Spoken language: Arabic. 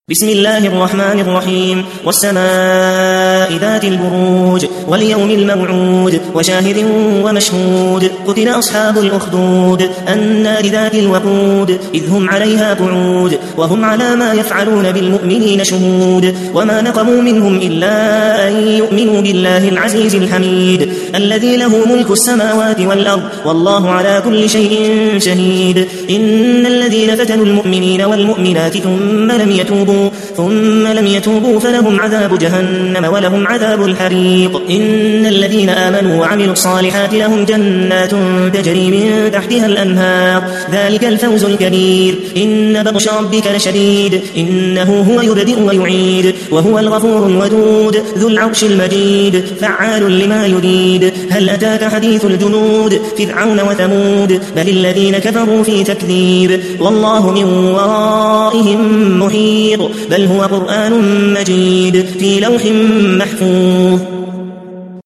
بسم الله الرحمن الرحيم والسماء ذات البروج واليوم الموعود وشاهد ومشهود قتل أصحاب الأخدود النار ذات الوقود إذ هم عليها قعود وهم على ما يفعلون بالمؤمنين شهود وما نقموا منهم إلا أن يؤمنوا بالله العزيز الحميد الذي له ملك السماوات والأرض والله على كل شيء شهيد إن الذين فتنوا المؤمنين والمؤمنات ثم لم يتوبوا فلهم عذاب جهنم ولهم عذاب الحريق إن الذين آمنوا وعملوا الصالحات لهم جنات تجري من تحتها الأنهار ذلك الفوز الكبير إن بطش ربك لشديد إنه هو يبدئ ويعيد وهو الغفور الودود ذو العرش المجيد فعال لما يريد هل أتاك حديث الجنود فرعون وثمود بل الذين كفروا في تكذيب والله من ورائهم محيط بل هو قرآن مجيد في لوح محفوظ